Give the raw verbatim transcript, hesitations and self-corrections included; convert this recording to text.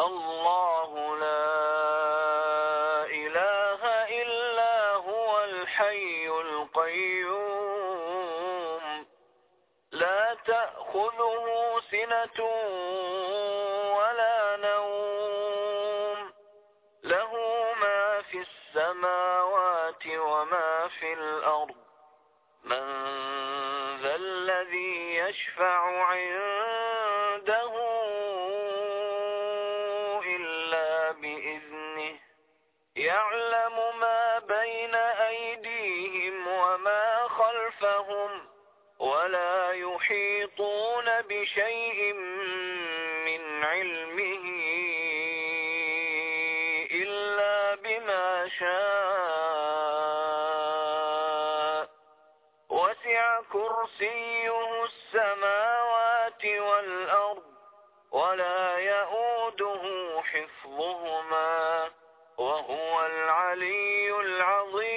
الله لا إله إلا هو الحي القيوم لا تأخذه سنة ولا نوم له ما في السماوات وما في الأرض من ذا الذي يشفع عنده إلا بإذنه يعلم ما بين أيديهم وما خلفهم ولا يحيطون بشيء من علمه إلا بما شاء وسع كرسيه السماوات والأرض ولا يؤوده حفظهما وهو العلي العظيم